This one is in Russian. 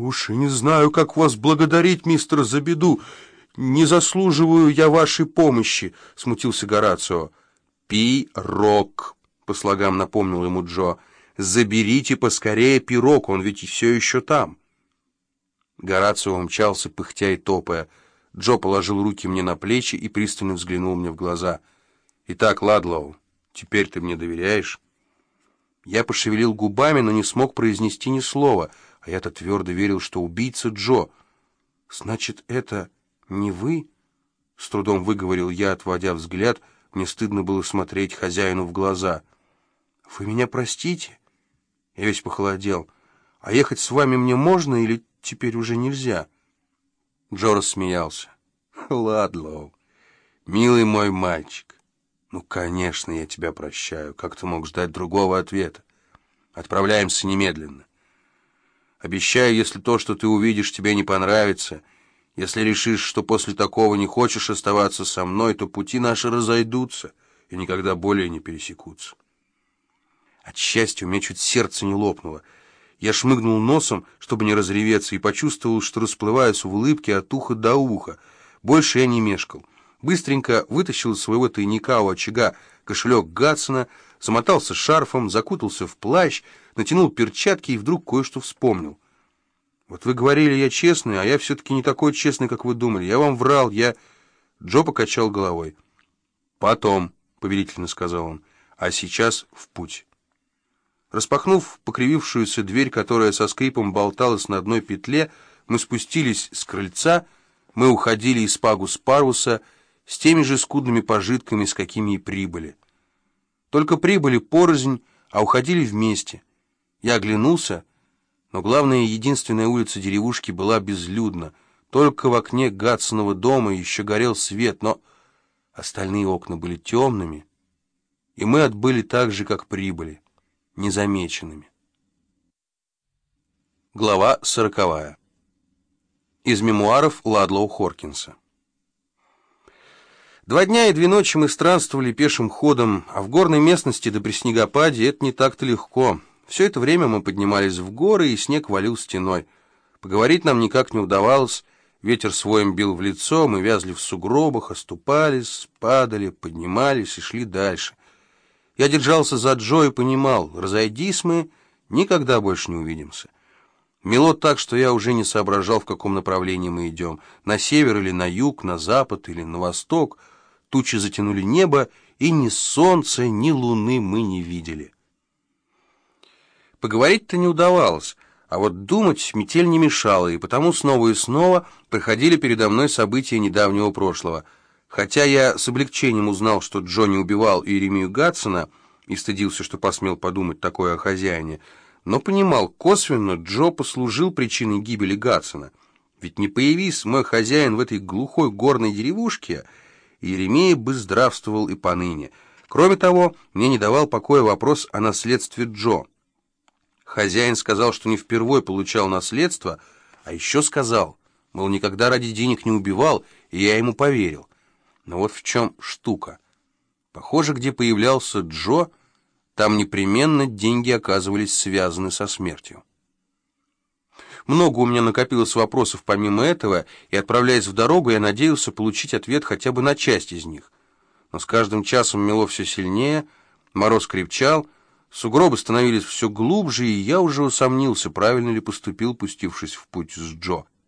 «Уж и не знаю, как вас благодарить, мистер Забеду. Не заслуживаю я вашей помощи», — смутился Горацио. «Пирог», — по слогам напомнил ему Джо. «Заберите поскорее пирог, он ведь все еще там». Горацио умчался, пыхтя и топая. Джо положил руки мне на плечи и пристально взглянул мне в глаза. «Итак, Ладлоу, теперь ты мне доверяешь?» Я пошевелил губами, но не смог произнести ни слова, а я-то твердо верил, что убийца Джо. «Значит, это не вы?» — с трудом выговорил я, отводя взгляд. Мне стыдно было смотреть хозяину в глаза. «Вы меня простите?» Я весь похолодел. «А ехать с вами мне можно или теперь уже нельзя?» Джо рассмеялся. «Ладлоу, милый мой мальчик, ну, конечно, я тебя прощаю. Как ты мог ждать другого ответа? Отправляемся немедленно. Обещаю, если то, что ты увидишь, тебе не понравится, если решишь, что после такого не хочешь оставаться со мной, то пути наши разойдутся и никогда более не пересекутся». От счастья у меня чуть сердце не лопнуло. Я шмыгнул носом, чтобы не разреветься, и почувствовал, что расплываюсь в улыбке от уха до уха. Больше я не мешкал. Быстренько вытащил из своего тайника у очага кошелек Гатсона, замотался шарфом, закутался в плащ, натянул перчатки и вдруг кое-что вспомнил. «Вот вы говорили, я честный, а я все-таки не такой честный, как вы думали. Я вам врал, я...» Джо покачал головой. «Потом», — повелительно сказал он, — «а сейчас в путь». Распахнув покривившуюся дверь, которая со скрипом болталась на одной петле, мы спустились с крыльца, мы уходили из Пагус-Паруса с теми же скудными пожитками, с какими и прибыли. Только прибыли порознь, а уходили вместе. Я оглянулся, но главная и единственная улица деревушки была безлюдна. Только в окне Гатсонова дома еще горел свет, но остальные окна были темными, и мы отбыли так же, как прибыли, незамеченными. Глава 40. Из мемуаров Ладлоу Хоркинса. 2 дня и 2 ночи мы странствовали пешим ходом, а в горной местности да при снегопаде это не так-то легко. Все это время мы поднимались в горы, и снег валил стеной. Поговорить нам никак не удавалось, ветер своим бил в лицо, мы вязли в сугробах, оступались, падали, поднимались и шли дальше. Я держался за Джо и понимал, разойдись мы, никогда больше не увидимся. Мело так, что я уже не соображал, в каком направлении мы идем, на север или на юг, на запад или на восток. Тучи затянули небо, и ни солнца, ни луны мы не видели. Поговорить-то не удавалось, а вот думать метель не мешала, и потому снова и снова проходили передо мной события недавнего прошлого. Хотя я с облегчением узнал, что Джо не убивал Иеремию Гатсона, и стыдился, что посмел подумать такое о хозяине, но понимал, косвенно Джо послужил причиной гибели Гатсона. Ведь не появись мой хозяин в этой глухой горной деревушке, Иеремия бы здравствовал и поныне. Кроме того, мне не давал покоя вопрос о наследстве Джо. Хозяин сказал, что не впервой получал наследство, а еще сказал, мол, никогда ради денег не убивал, и я ему поверил. Но вот в чем штука. Похоже, где появлялся Джо, там непременно деньги оказывались связаны со смертью. Много у меня накопилось вопросов помимо этого, и, отправляясь в дорогу, я надеялся получить ответ хотя бы на часть из них. Но с каждым часом мело все сильнее, мороз крепчал, сугробы становились все глубже, и я уже усомнился, правильно ли поступил, пустившись в путь с Джо.